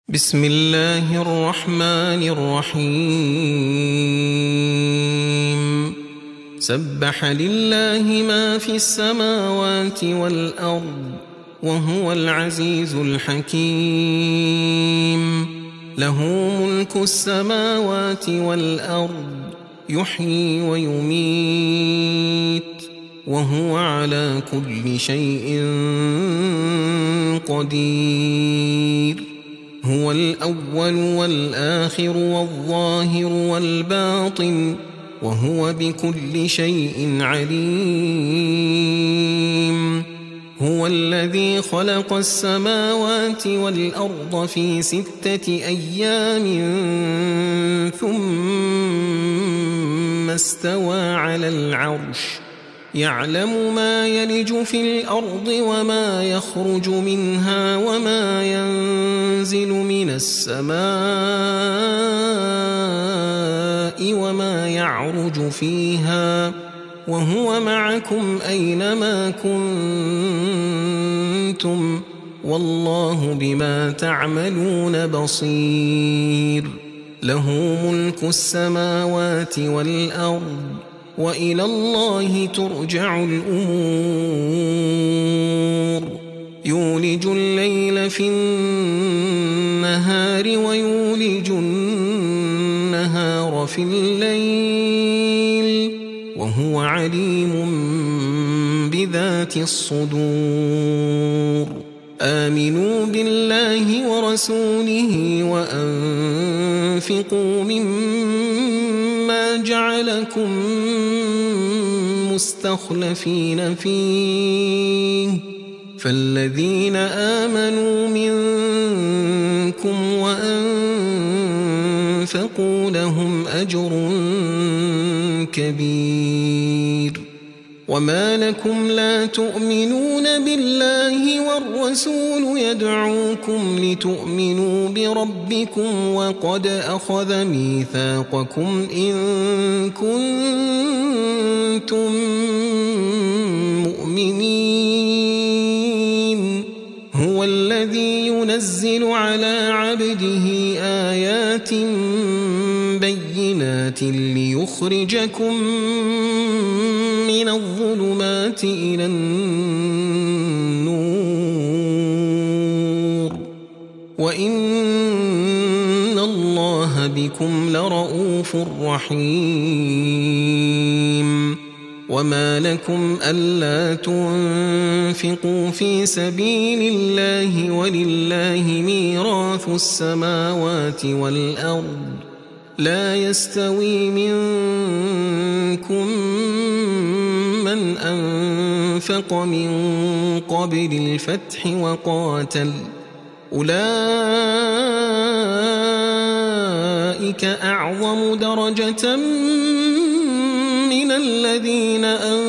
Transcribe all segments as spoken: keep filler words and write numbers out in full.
بسم الله الرحمن الرحيم سبح لله ما في السماوات والأرض وهو العزيز الحكيم له ملك السماوات والأرض يحيي ويميت وهو على كل شيء قدير هو الأول والآخر والظاهر والباطن وهو بكل شيء عليم هو الذي خلق السماوات والأرض في ستة أيام ثم استوى على العرش يعلم ما يلج في الأرض وما يخرج منها وما ينزل من السماء وما يعرج فيها وهو معكم أينما كنتم والله بما تعملون بصير له ملك السماوات والأرض وإلى الله ترجع الأمور يولج الليل في النهار ويولج النهار في الليل وهو عليم بذات الصدور آمنوا بالله ورسوله وأنفقوا مما جعلكم مستخلفين فيه فالذين آمنوا منكم وأنفقوا لهم أجر كبير وما لكم لا تؤمنون بالله والرسول يدعوكم لتؤمنوا بربكم وقد أخذ ميثاقكم إن كنتم مؤمنين هو الذي ينزل على عبده آيات بينات ليخرجكم من الظلمات إلى النور وإن الله بكم لرؤوف رحيم وما لكم ألا تنفقوا في سبيل الله ولله ميراث السماوات والأرض لا يستوي منكم من أنفق من قبل الفتح وقاتل أولئك أعظم درجة من الذين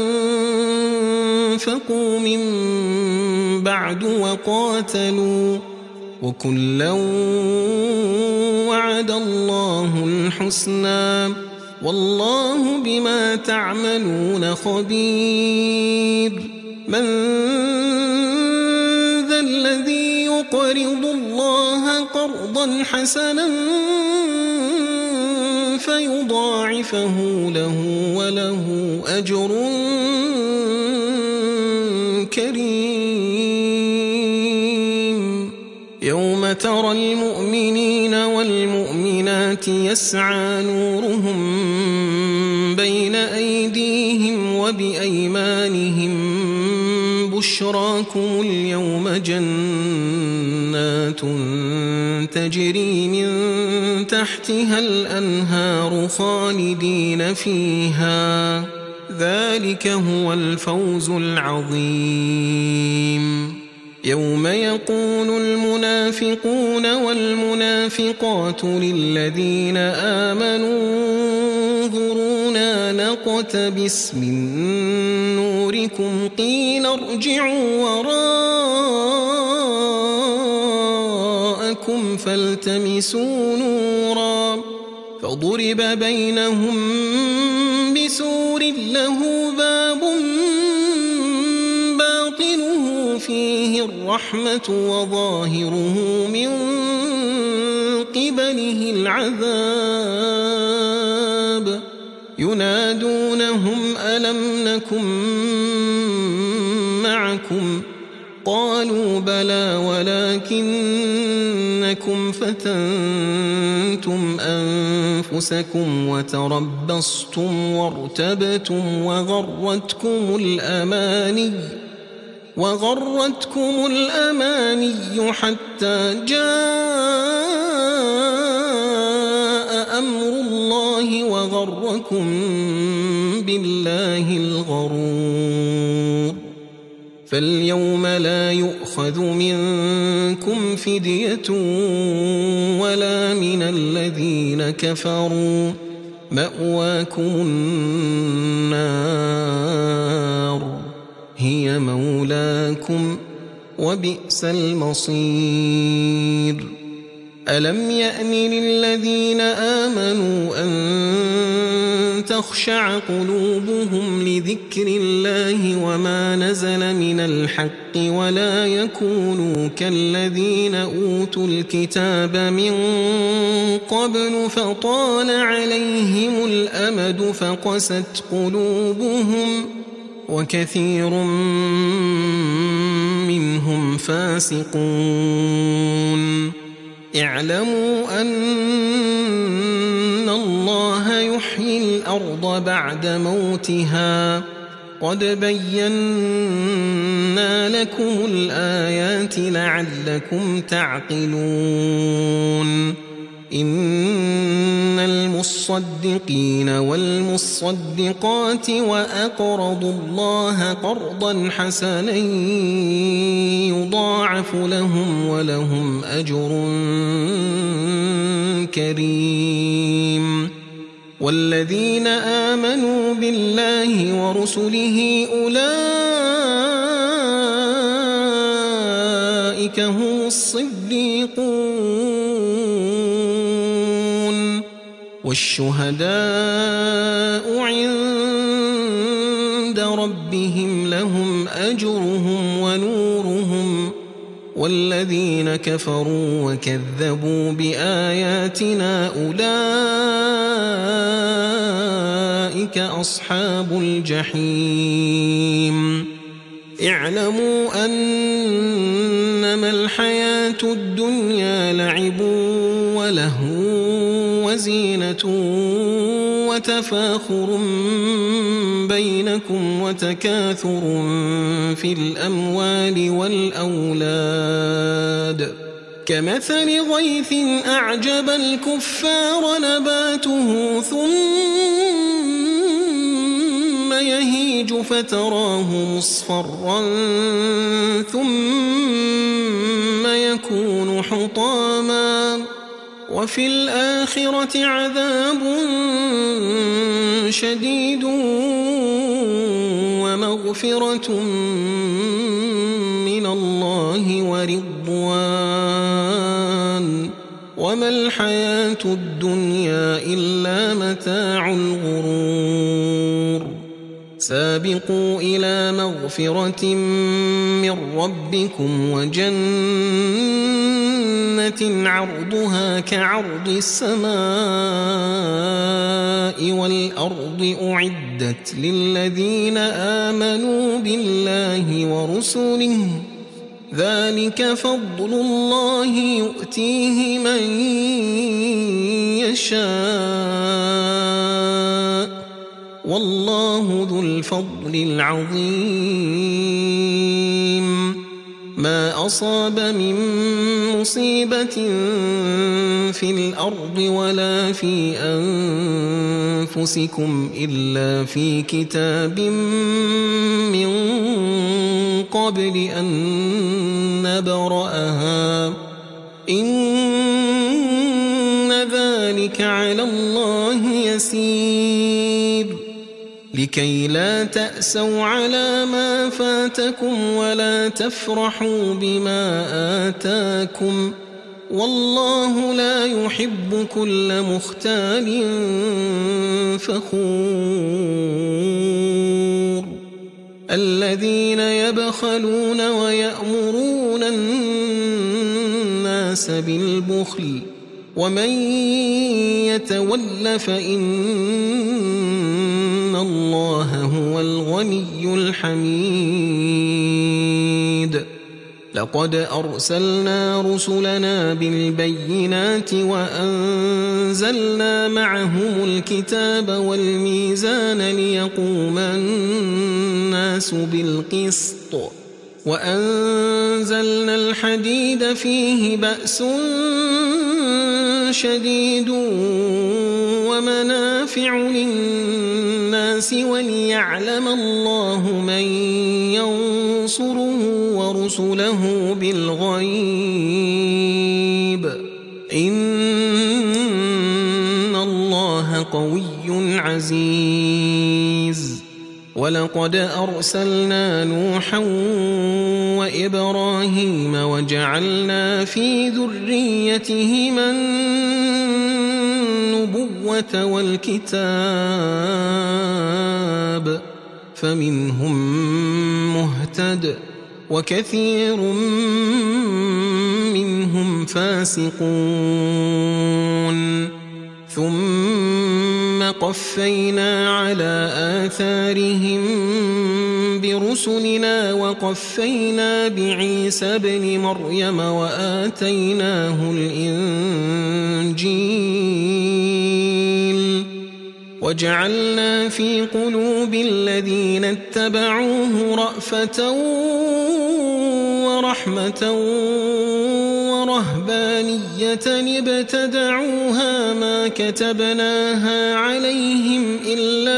أنفقوا من بعد وقاتلوا وكلا وعد الله الحسنى والله بما تعملون خبير من ذا الذي يقرض الله قرضا حسنا فيضاعفه له وله أجر كريم يوم ترى المؤمنين والمؤمنات يسعى نورهم بين أيديهم وبأيمانهم بشراكم اليوم جنات تجري من تحتها الأنهار خالدين فيها ذلك هو الفوز العظيم يوم يقول المنافقون والمنافقات للذين آمنوا انظرونا نقتبس من نوركم قيل ارجعوا وراءكم فالتمسوا نورا فضرب بينهم بسور له باب باطنه فيه الرحمة وظاهره من قبله العذاب ينادونهم ألم نكن معكم قالوا بلى ولكنكم فتنتم أنفسكم وتربصتم وارتبتم وغرتكم الأماني وغرتكم الأماني حتى جاء أمر الله وغركم بالله الغرور فاليوم لا يؤخذ منكم فدية ولا من الذين كفروا مأواكم النار هي مولاكم وبئس المصير ألم يأن للذين آمنوا أن تخشع قلوبهم لذكر الله وما نزل من الحق ولا يكونوا كالذين أوتوا الكتاب من قبل فطال عليهم الأمد فقست قلوبهم وكثير منهم فاسقون اعلموا أن الله يحيي الأرض بعد موتها قد بينا لكم الآيات لعلكم تعقلون إن المصدقين والمصدقات وأقرضوا الله قرضا حسنا يضاعف لهم ولهم أجر كريم والذين آمنوا بالله ورسله أولئك هم الصديقون والشهداء عند ربهم لهم أجرهم ونورهم والذين كفروا وكذبوا بآياتنا أولئك أصحاب الجحيم اعلموا أنما الحياة الدنيا لعب ولهو وزينة وتفاخر بينكم وتكاثر في الأموال والأولاد كمثل غيث أعجب الكفار نباته ثم يهيج فتراه مصفرا ثم يكون حطاما وفي الآخرة عذاب شديد ومغفرة من الله ورضوان وما الحياة الدنيا إلا متاع الغرور سابقوا إلى مغفرة من ربكم وجنة عرضها كعرض السماء والأرض أعدت للذين آمنوا بالله ورسله ذلك فضل الله يؤتيه من يشاء والله ذو الفضل العظيم ما أصاب من مصيبة في الأرض ولا في أنفسكم إلا في كتاب من قبل أن نبرأها إن ذلك على الله يسير لكي لا تأسوا على ما فاتكم ولا تفرحوا بما آتاكم والله لا يحب كل مختال فخور الذين يبخلون ويأمرون الناس بالبخل ومن يتول فإن الله هو الغني الحميد لقد أرسلنا رسلنا بالبينات وأنزلنا معهم الكتاب والميزان ليقوم الناس بالقسط وأنزلنا الحديد فيه بأس شديد ومنافع للناس وليعلم الله من ينصره ورسله بالغيب إن الله قوي عزيز ولقد أرسلنا نوحا وإبراهيم وجعلنا في ذريتهما النبوة والكتاب فمنهم مهتد وكثير منهم فاسقون ثم قفينا على آثارهم برسلنا وقفينا بعيسى ابن مريم وآتيناه الإنجيل وجعلنا في قلوب الذين اتبعوه رأفة ورحمة ورهبانية ابتدعوها ما كتبناها عليهم إلا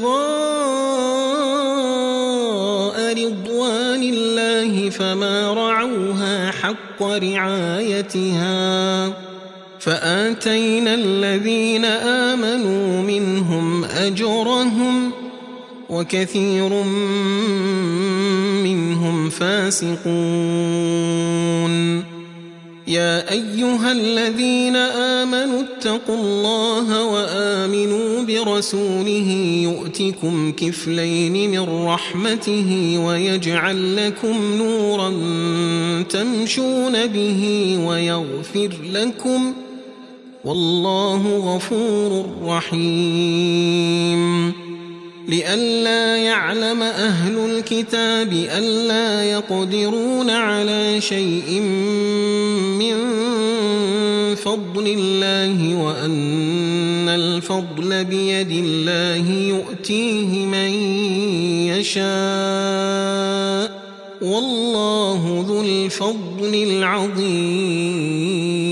ابتغاء رضوان الله فما رعوها حق رعايتها فآتينا الذين آمنوا منهم أجرهم وكثير منهم فاسقون يا أيها الذين آمنوا اتقوا الله وآمنوا برسوله يؤتكم كفلين من رحمته ويجعل لكم نورا تمشون به ويغفر لكم والله غفور رحيم لئلا يعلم أهل الكتاب ألا يقدرون على شيء من فضل الله وأن الفضل بيد الله يؤتيه من يشاء والله ذو الفضل العظيم